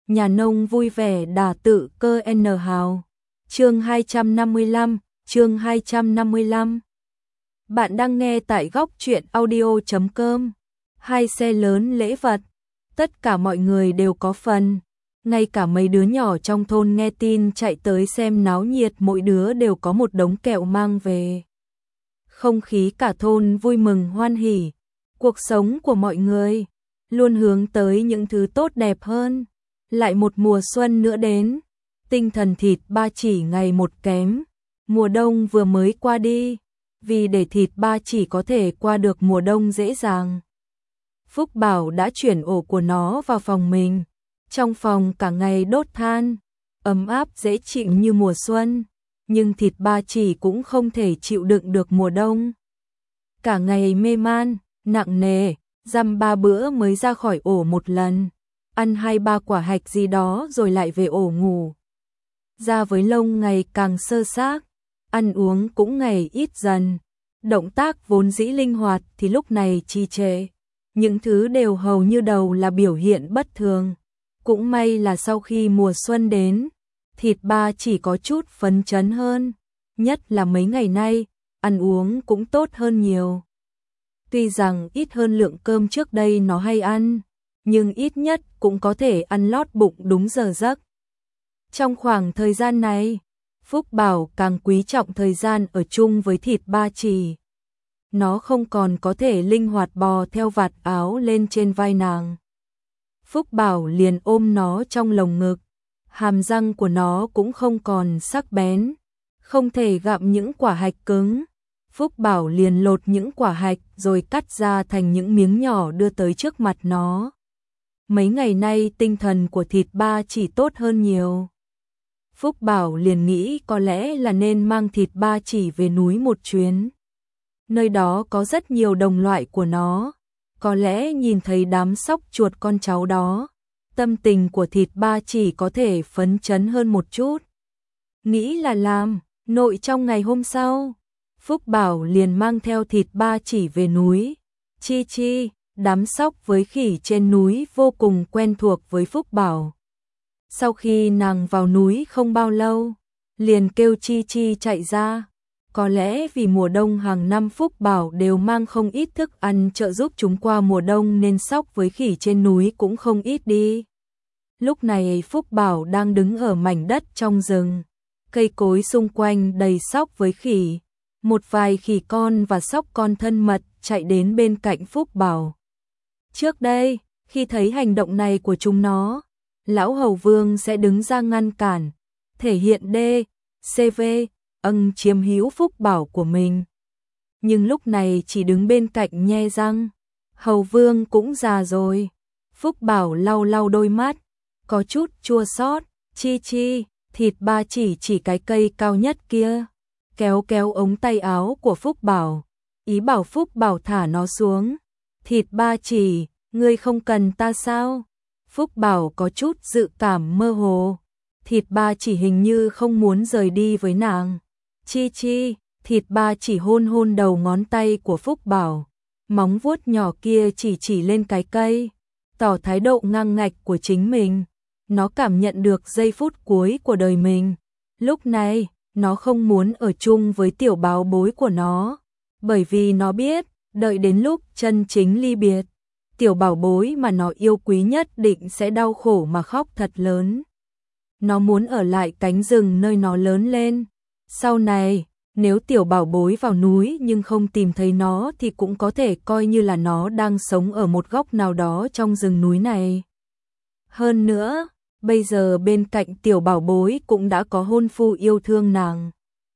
nhà nông vui vẻ đả tự cơ N hào. Chương 255, chương 255. Bạn đang nghe tại góc truyện audio.com. Hai xe lớn lễ vật, tất cả mọi người đều có phần. Ngay cả mấy đứa nhỏ trong thôn nghe tin chạy tới xem náo nhiệt, mỗi đứa đều có một đống kẹo mang về. Không khí cả thôn vui mừng hoan hỉ. Cuộc sống của mọi người luôn hướng tới những thứ tốt đẹp hơn. Lại một mùa xuân nữa đến, tinh thần thịt ba chỉ ngày một kém. Mùa đông vừa mới qua đi, vì để thịt ba chỉ có thể qua được mùa đông dễ dàng, Phúc Bảo đã chuyển ổ của nó vào phòng mình. Trong phòng cả ngày đốt than, ấm áp dễ chịu như mùa xuân, nhưng thịt ba chỉ cũng không thể chịu đựng được mùa đông. Cả ngày mê man, nặng nề, dăm 3 bữa mới ra khỏi ổ một lần, ăn 2-3 quả hạch gì đó rồi lại về ổ ngủ. Da với lông ngày càng xơ xác, ăn uống cũng ngày ít dần, động tác vốn dĩ linh hoạt thì lúc này trì trệ. Những thứ đều hầu như đầu là biểu hiện bất thường. Cũng may là sau khi mùa xuân đến, thịt ba chỉ có chút phấn chấn hơn, nhất là mấy ngày nay, ăn uống cũng tốt hơn nhiều. Tuy rằng ít hơn lượng cơm trước đây nó hay ăn, nhưng ít nhất cũng có thể ăn lót bụng đúng giờ giấc. Trong khoảng thời gian này, Phúc Bảo càng quý trọng thời gian ở chung với thịt ba chỉ. Nó không còn có thể linh hoạt bò theo vạt áo lên trên vai nàng. Phúc Bảo liền ôm nó trong lồng ngực, hàm răng của nó cũng không còn sắc bén, không thể gặm những quả hạch cứng. Phúc Bảo liền lột những quả hạch rồi cắt ra thành những miếng nhỏ đưa tới trước mặt nó. Mấy ngày nay tinh thần của thịt ba chỉ tốt hơn nhiều. Phúc Bảo liền nghĩ có lẽ là nên mang thịt ba chỉ về núi một chuyến. Nơi đó có rất nhiều đồng loại của nó. Có lẽ nhìn thấy đám sóc chuột con cháu đó, tâm tình của thịt ba chỉ có thể phấn chấn hơn một chút. Nghĩ là làm, nội trong ngày hôm sau, Phúc Bảo liền mang theo thịt ba chỉ về núi. Chi Chi, đám sóc với khỉ trên núi vô cùng quen thuộc với Phúc Bảo. Sau khi nàng vào núi không bao lâu, liền kêu Chi Chi chạy ra. Có lẽ vì mùa đông hàng năm Phúc Bảo đều mang không ít thức ăn trợ giúp chúng qua mùa đông nên sóc với khỉ trên núi cũng không ít đi. Lúc này Phúc Bảo đang đứng ở mảnh đất trong rừng. Cây cối xung quanh đầy sóc với khỉ. Một vài khỉ con và sóc con thân mật chạy đến bên cạnh Phúc Bảo. Trước đây, khi thấy hành động này của chúng nó, Lão Hầu Vương sẽ đứng ra ngăn cản, thể hiện D.C.V. chiếm hữu Phúc Bảo của mình. Nhưng lúc này chỉ đứng bên cạnh nhe răng. Hầu Vương cũng già rồi. Phúc Bảo lau lau đôi mắt, có chút chua xót. Chi Chi, thịt ba chỉ cái cây cao nhất kia, kéo kéo ống tay áo của Phúc Bảo, ý bảo Phúc Bảo thả nó xuống. Thịt ba chỉ, ngươi không cần ta sao? Phúc Bảo có chút dự cảm mơ hồ. Thịt ba chỉ hình như không muốn rời đi với nàng. Chi Chi, thịt ba chỉ hôn hôn đầu ngón tay của Phúc Bảo, móng vuốt nhỏ kia chỉ lên cái cây, tỏ thái độ ngang ngạch của chính mình. Nó cảm nhận được giây phút cuối của đời mình. Lúc này, nó không muốn ở chung với tiểu bảo bối của nó, bởi vì nó biết, đợi đến lúc chân chính ly biệt, tiểu bảo bối mà nó yêu quý nhất định sẽ đau khổ mà khóc thật lớn. Nó muốn ở lại cánh rừng nơi nó lớn lên. Sau này, nếu tiểu bảo bối vào núi nhưng không tìm thấy nó thì cũng có thể coi như là nó đang sống ở một góc nào đó trong rừng núi này. Hơn nữa, bây giờ bên cạnh tiểu bảo bối cũng đã có hôn phu yêu thương nàng.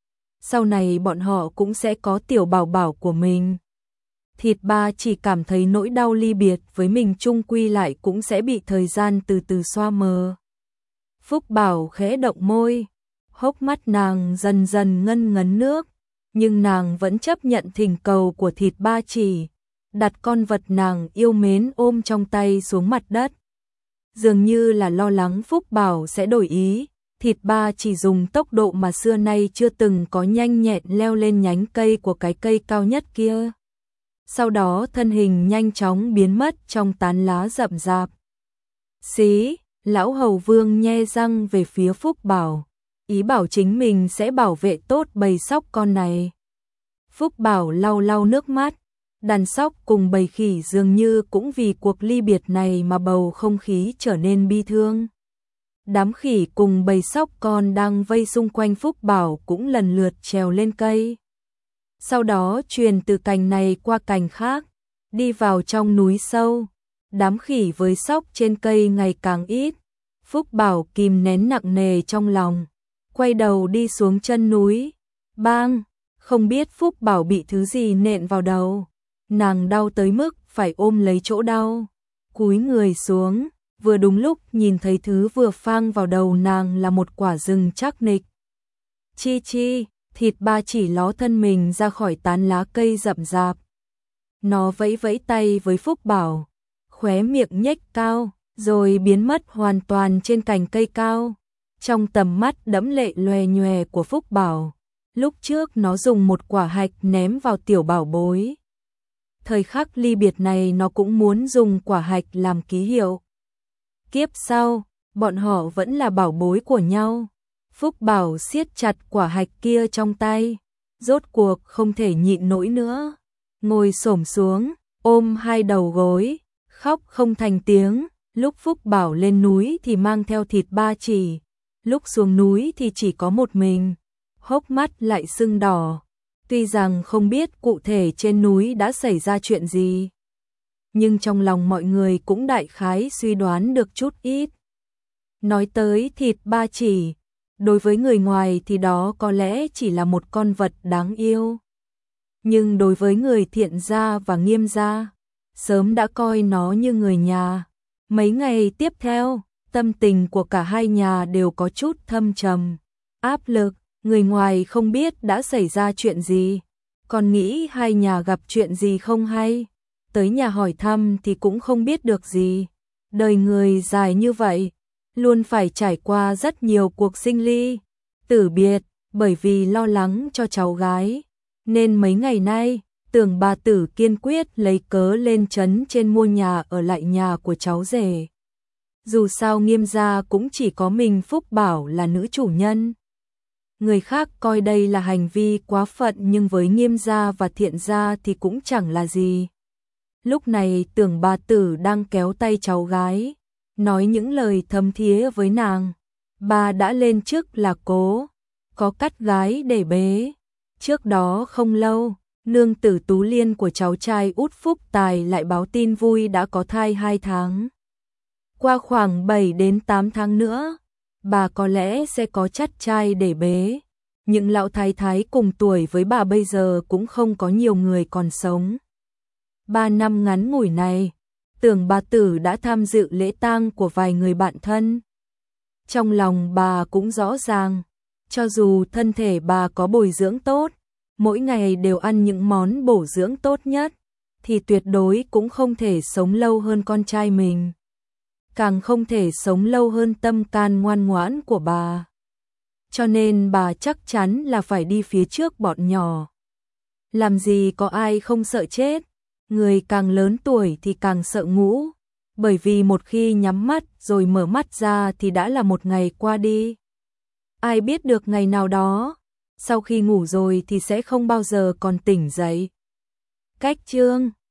Sau này bọn họ cũng sẽ có tiểu bảo bảo của mình. Thịt ba chỉ cảm thấy nỗi đau ly biệt với mình chung quy lại cũng sẽ bị thời gian từ từ xoa mờ. Phúc Bảo khẽ động môi, hốc mắt nàng dần dần ngân ngấn nước, nhưng nàng vẫn chấp nhận thỉnh cầu của thịt ba chỉ, đặt con vật nàng yêu mến ôm trong tay xuống mặt đất. Dường như là lo lắng Phúc Bảo sẽ đổi ý, thịt ba chỉ dùng tốc độ mà xưa nay chưa từng có nhanh nhẹn leo lên nhánh cây của cái cây cao nhất kia. Sau đó thân hình nhanh chóng biến mất trong tán lá rậm rạp. Xí, Lão Hầu Vương nhe răng về phía Phúc Bảo, ý bảo chính mình sẽ bảo vệ tốt bầy sóc con này. Phúc Bảo lau lau nước mắt, đàn sóc cùng bầy khỉ dường như cũng vì cuộc ly biệt này mà bầu không khí trở nên bi thương. Đám khỉ cùng bầy sóc con đang vây xung quanh Phúc Bảo cũng lần lượt trèo lên cây. Sau đó truyền từ cành này qua cành khác, đi vào trong núi sâu. Đám khỉ với sóc trên cây ngày càng ít. Phúc Bảo kìm nén nặng nề trong lòng, quay đầu đi xuống chân núi. Bang! Không biết Phúc Bảo bị thứ gì nện vào đầu. Nàng đau tới mức phải ôm lấy chỗ đau. Cúi người xuống, vừa đúng lúc nhìn thấy thứ vừa phang vào đầu nàng là một quả rừng trắc nịch. Chi chi, thịt ba chỉ ló thân mình ra khỏi tán lá cây rậm rạp. Nó vẫy vẫy tay với Phúc Bảo, khóe miệng nhếch cao, rồi biến mất hoàn toàn trên cành cây cao. Trong tầm mắt đẫm lệ loè nhoè của Phúc Bảo, lúc trước nó dùng một quả hạch ném vào tiểu bảo bối. Thời khắc ly biệt này nó cũng muốn dùng quả hạch làm ký hiệu. Kiếp sau, bọn họ vẫn là bảo bối của nhau. Phúc Bảo siết chặt quả hạch kia trong tay, rốt cuộc không thể nhịn nổi nữa. Ngồi xổm xuống, ôm hai đầu gối, khóc không thành tiếng. Lúc Phúc Bảo lên núi thì mang theo thịt ba chỉ, lúc xuống núi thì chỉ có một mình, hốc mắt lại sưng đỏ. Tuy rằng không biết cụ thể trên núi đã xảy ra chuyện gì, nhưng trong lòng mọi người cũng đại khái suy đoán được chút ít. Nói tới thịt ba chỉ, đối với người ngoài thì đó có lẽ chỉ là một con vật đáng yêu. Nhưng đối với người Thiện gia và Nghiêm gia, sớm đã coi nó như người nhà. Mấy ngày tiếp theo, tâm tình của cả hai nhà đều có chút thâm trầm, áp lực. Người ngoài không biết đã xảy ra chuyện gì, còn nghĩ hai nhà gặp chuyện gì không hay. Tới nhà hỏi thăm thì cũng không biết được gì. Đời người dài như vậy, luôn phải trải qua rất nhiều cuộc sinh ly, tử biệt, bởi vì lo lắng cho cháu gái. Nên mấy ngày nay, Tưởng bà tử kiên quyết lấy cớ lên trấn trên mua nhà ở lại nhà của cháu rể. Dù sao Nghiêm gia cũng chỉ có mình Phúc Bảo là nữ chủ nhân. Người khác coi đây là hành vi quá phận nhưng với Nghiêm gia và Thiện gia thì cũng chẳng là gì. Lúc này Tưởng bà tử đang kéo tay cháu gái, nói những lời thấm thía với nàng. Bà đã lên chức là cố, có cắt gái để bế. Trước đó không lâu, nương tử Tú Liên của cháu trai út Phúc Tài lại báo tin vui đã có thai 2 tháng. Qua khoảng 7 đến 8 tháng nữa, bà có lẽ sẽ có chắt trai để bế. Những lão thái thái cùng tuổi với bà bây giờ cũng không có nhiều người còn sống. 3 năm ngắn ngủi này, Tưởng bà tử đã tham dự lễ tang của vài người bạn thân. Trong lòng bà cũng rõ ràng, cho dù thân thể bà có bồi dưỡng tốt, mỗi ngày đều ăn những món bổ dưỡng tốt nhất, thì tuyệt đối cũng không thể sống lâu hơn con trai mình. Càng không thể sống lâu hơn tâm can ngoan ngoãn của bà. Cho nên bà chắc chắn là phải đi phía trước bọn nhỏ. Làm gì có ai không sợ chết, người càng lớn tuổi thì càng sợ ngủ, bởi vì một khi nhắm mắt rồi mở mắt ra thì đã là một ngày qua đi. Ai biết được ngày nào đó, sau khi ngủ rồi thì sẽ không bao giờ còn tỉnh dậy. Cách chương